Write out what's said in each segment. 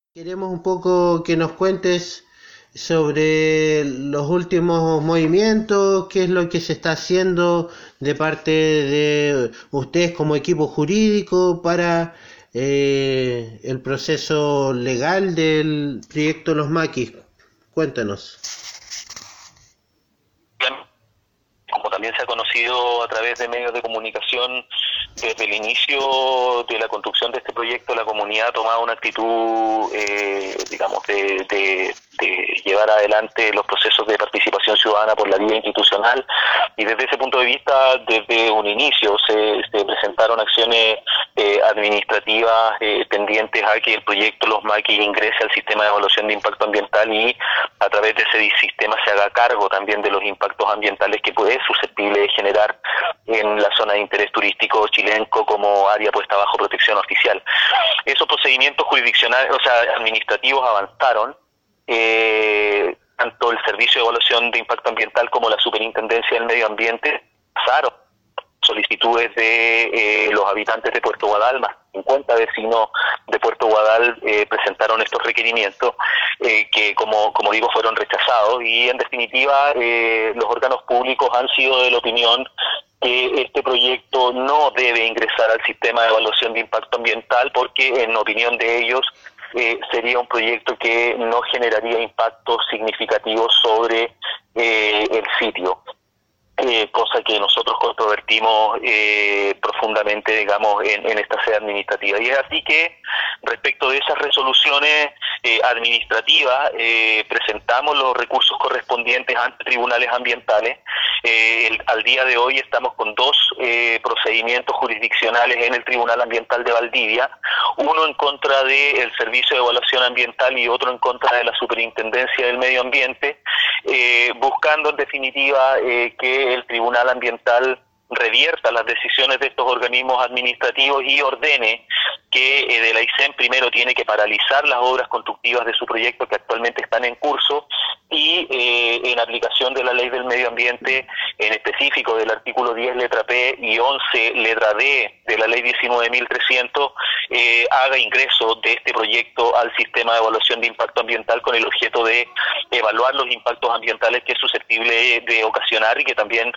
Queremos un poco que nos cuentes sobre los últimos movimientos, qué es lo que se está haciendo de parte de ustedes como equipo jurídico para el proceso legal del proyecto Los Maquis. Cuéntanos. Como también se ha conocido a través de medios de comunicación, desde el inicio de la construcción de este proyecto, la comunidad ha tomado una actitud, digamos, de llevar adelante los procesos de participación ciudadana por la vía institucional, y desde ese punto de vista, desde un inicio se presentaron acciones administrativas tendientes a que el proyecto Los Maquis ingrese al sistema de evaluación de impacto ambiental y a través de ese sistema se haga cargo también de los impactos ambientales que puede susceptible de generar en la zona de interés turístico chilenco como área puesta bajo protección oficial. Esos procedimientos jurisdiccionales, o sea, administrativos avanzaron. Tanto el Servicio de Evaluación de Impacto Ambiental como la Superintendencia del Medio Ambiente pasaron solicitudes de los habitantes de Puerto Guadal, más 50 vecinos de Puerto Guadal presentaron estos requerimientos que, como digo, fueron rechazados, y en definitiva los órganos públicos han sido de la opinión que este proyecto no debe ingresar al sistema de evaluación de impacto ambiental porque, en opinión de ellos, sería un proyecto que no generaría impactos significativos sobre el sitio. Cosa que nosotros controvertimos profundamente, digamos, en esta sede administrativa. Y es así que, respecto de esas resoluciones administrativas, presentamos los recursos correspondientes ante tribunales ambientales. Al día de hoy estamos con dos procedimientos jurisdiccionales en el Tribunal Ambiental de Valdivia, uno en contra del Servicio de Evaluación Ambiental y otro en contra de la Superintendencia del Medio Ambiente, buscando en definitiva que el Tribunal Ambiental revierta las decisiones de estos organismos administrativos y ordene que de la ICEM primero tiene que paralizar las obras constructivas de su proyecto que actualmente están en curso, y en aplicación de la Ley del Medio Ambiente, en específico del artículo 10 letra P y 11 letra D de la Ley 19.300, haga ingreso de este proyecto al sistema de evaluación de impacto ambiental con el objeto de evaluar los impactos ambientales que es susceptible de ocasionar, y que también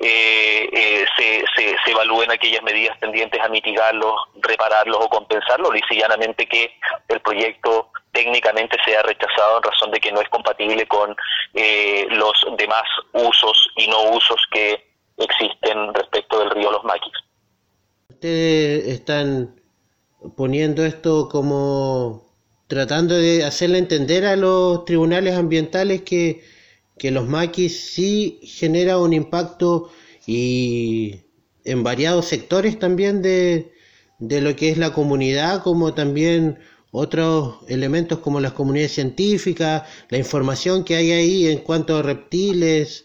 se evalúen aquellas medidas tendientes a mitigarlos, repararlos o compensarlos, y llanamente que el proyecto técnicamente sea rechazado en razón de que no es compatible con los demás usos y no usos que existen respecto del río Los Maquis. Ustedes están poniendo esto como tratando de hacerle entender a los tribunales ambientales que los maquis sí genera un impacto y en variados sectores también de lo que es la comunidad, como también otros elementos como las comunidades científicas, la información que hay ahí en cuanto a reptiles,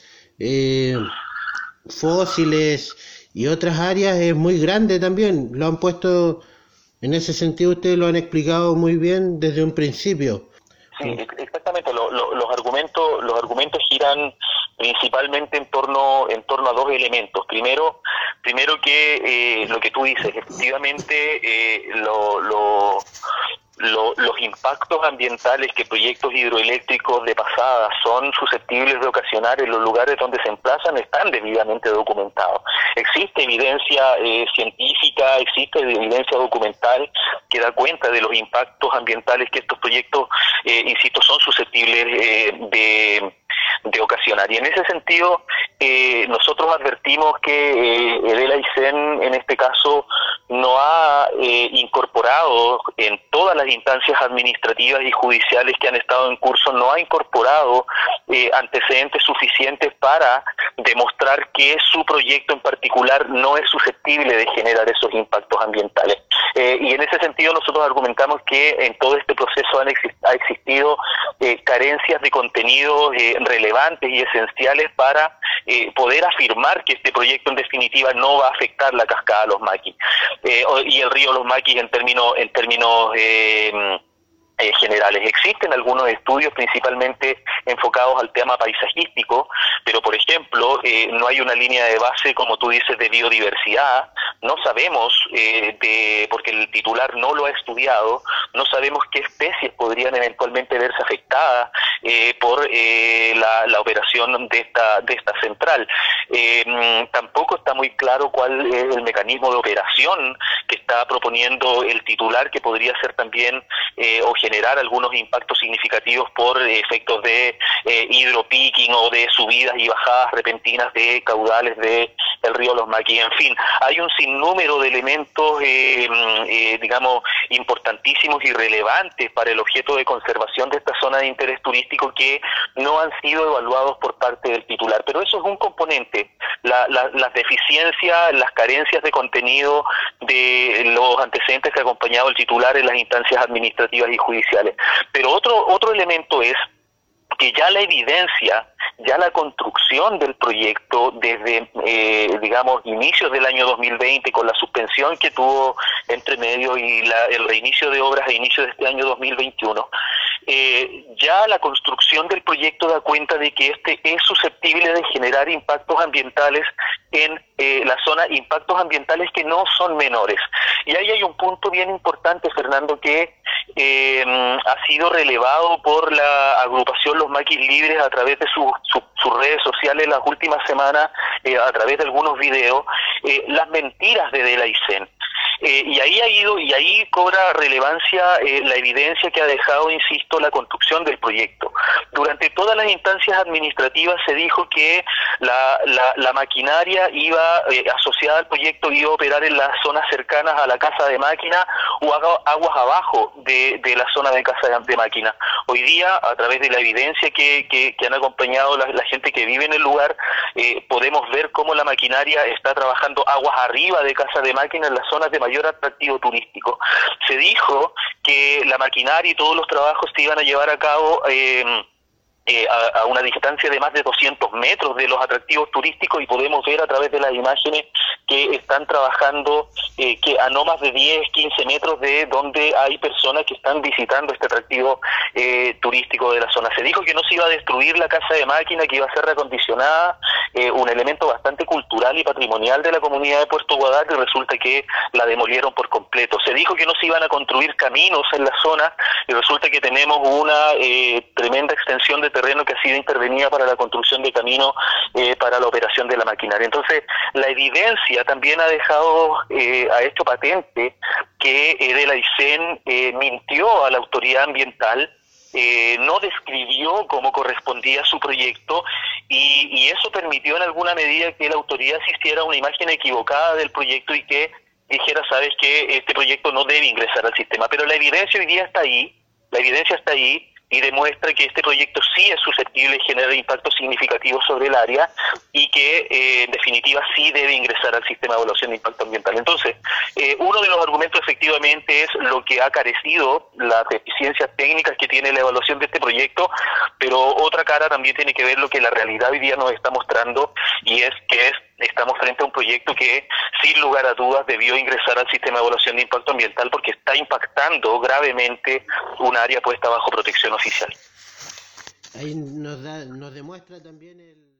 fósiles y otras áreas es muy grande también. Lo han puesto en ese sentido, ustedes lo han explicado muy bien desde un principio. Sí, exactamente. Los argumentos giran principalmente en torno a dos elementos. Primero que lo que tú dices, efectivamente, los impactos ambientales que proyectos hidroeléctricos de pasada son susceptibles de ocasionar en los lugares donde se emplazan están debidamente documentados. Existe evidencia científica, existe evidencia documental que da cuenta de los impactos ambientales que estos proyectos, insisto, son susceptibles de ocasionar. Y en ese sentido, nosotros advertimos que el AICEN en este caso no ha incorporado en todas las instancias administrativas y judiciales que han estado en curso, no ha incorporado antecedentes suficientes para demostrar que su proyecto en particular no es susceptible de generar esos impactos ambientales. Y en ese sentido nosotros argumentamos que en todo este proceso ha existido carencias de contenidos relevantes y esenciales para poder afirmar que este proyecto en definitiva no va a afectar la cascada Los Maquis y el río Los Maquis en términos generales. Existen algunos estudios principalmente enfocados al tema paisajístico, pero por ejemplo, no hay una línea de base, como tú dices, de biodiversidad. No sabemos, porque el titular no lo ha estudiado, no sabemos qué especies podrían eventualmente verse afectadas por la operación de esta central. Tampoco está muy claro cuál es el mecanismo de operación que está proponiendo el titular, que podría ser también o generar algunos impactos significativos por efectos de hidropicking o de subidas y bajadas repentinas de caudales del río Los Maquis. En fin, hay un sinnúmero de elementos, digamos, importantísimos y relevantes para el objeto de conservación de esta zona de interés turístico que no han sido evaluados por parte del titular. Pero eso es un componente. Las deficiencias, las carencias de contenido de los antecedentes que ha acompañado el titular en las instancias administrativas y judiciales. Pero otro elemento es que ya la evidencia, ya la construcción del proyecto desde, digamos, inicios del año 2020, con la suspensión que tuvo entre medio y el reinicio de obras a inicios de este año 2021, ya la construcción del proyecto da cuenta de que este es susceptible de generar impactos ambientales en la zona, impactos ambientales que no son menores. Y ahí hay un punto bien importante, Fernando, que ha sido relevado por la agrupación Los Maquis Libres a través de sus redes sociales en las últimas semanas, a través de algunos videos, las mentiras de Delaicén. Y ahí cobra relevancia la evidencia que ha dejado, insisto, la construcción del proyecto. Durante todas las instancias administrativas se dijo que la maquinaria iba asociada al proyecto, iba a operar en las zonas cercanas a la casa de máquina o aguas abajo de la zona de casa de máquina. Hoy día, a través de la evidencia que han acompañado la gente que vive en el lugar, podemos ver cómo la maquinaria está trabajando aguas arriba de casa de máquina en las zonas de mayor atractivo turístico. Se dijo que la maquinaria y todos los trabajos se iban a llevar a cabo a una distancia de más de 200 metros de los atractivos turísticos, y podemos ver a través de las imágenes que están trabajando que a no más de 10, 15 metros de donde hay personas que están visitando este atractivo turístico de la zona. Se dijo que no se iba a destruir la casa de máquina, que iba a ser reacondicionada, un elemento bastante cultural y patrimonial de la comunidad de Puerto Guadal, y resulta que la demolieron por completo. Se dijo que no se iban a construir caminos en la zona, y resulta que tenemos una tremenda extensión de terreno que ha sido intervenida para la construcción de caminos para la operación de la maquinaria. Entonces, la evidencia también ha hecho patente que Delaicén mintió a la autoridad ambiental, no describió cómo correspondía su proyecto, y eso permitió en alguna medida que la autoridad se hiciera una imagen equivocada del proyecto y que dijera, sabes que este proyecto no debe ingresar al sistema. Pero la evidencia hoy día está ahí, y demuestra que este proyecto sí es susceptible de generar impactos significativos sobre el área, y que en definitiva sí debe ingresar al sistema de evaluación de impacto ambiental. Entonces, uno de los argumentos efectivamente es lo que ha carecido, las deficiencias técnicas que tiene la evaluación de este proyecto, pero otra cara también tiene que ver lo que la realidad hoy día nos está mostrando, y es que estamos frente a un proyecto que sin lugar a dudas debió ingresar al sistema de evaluación de impacto ambiental, porque está impactando gravemente un área puesta bajo protección oficial. Ahí nos demuestra también el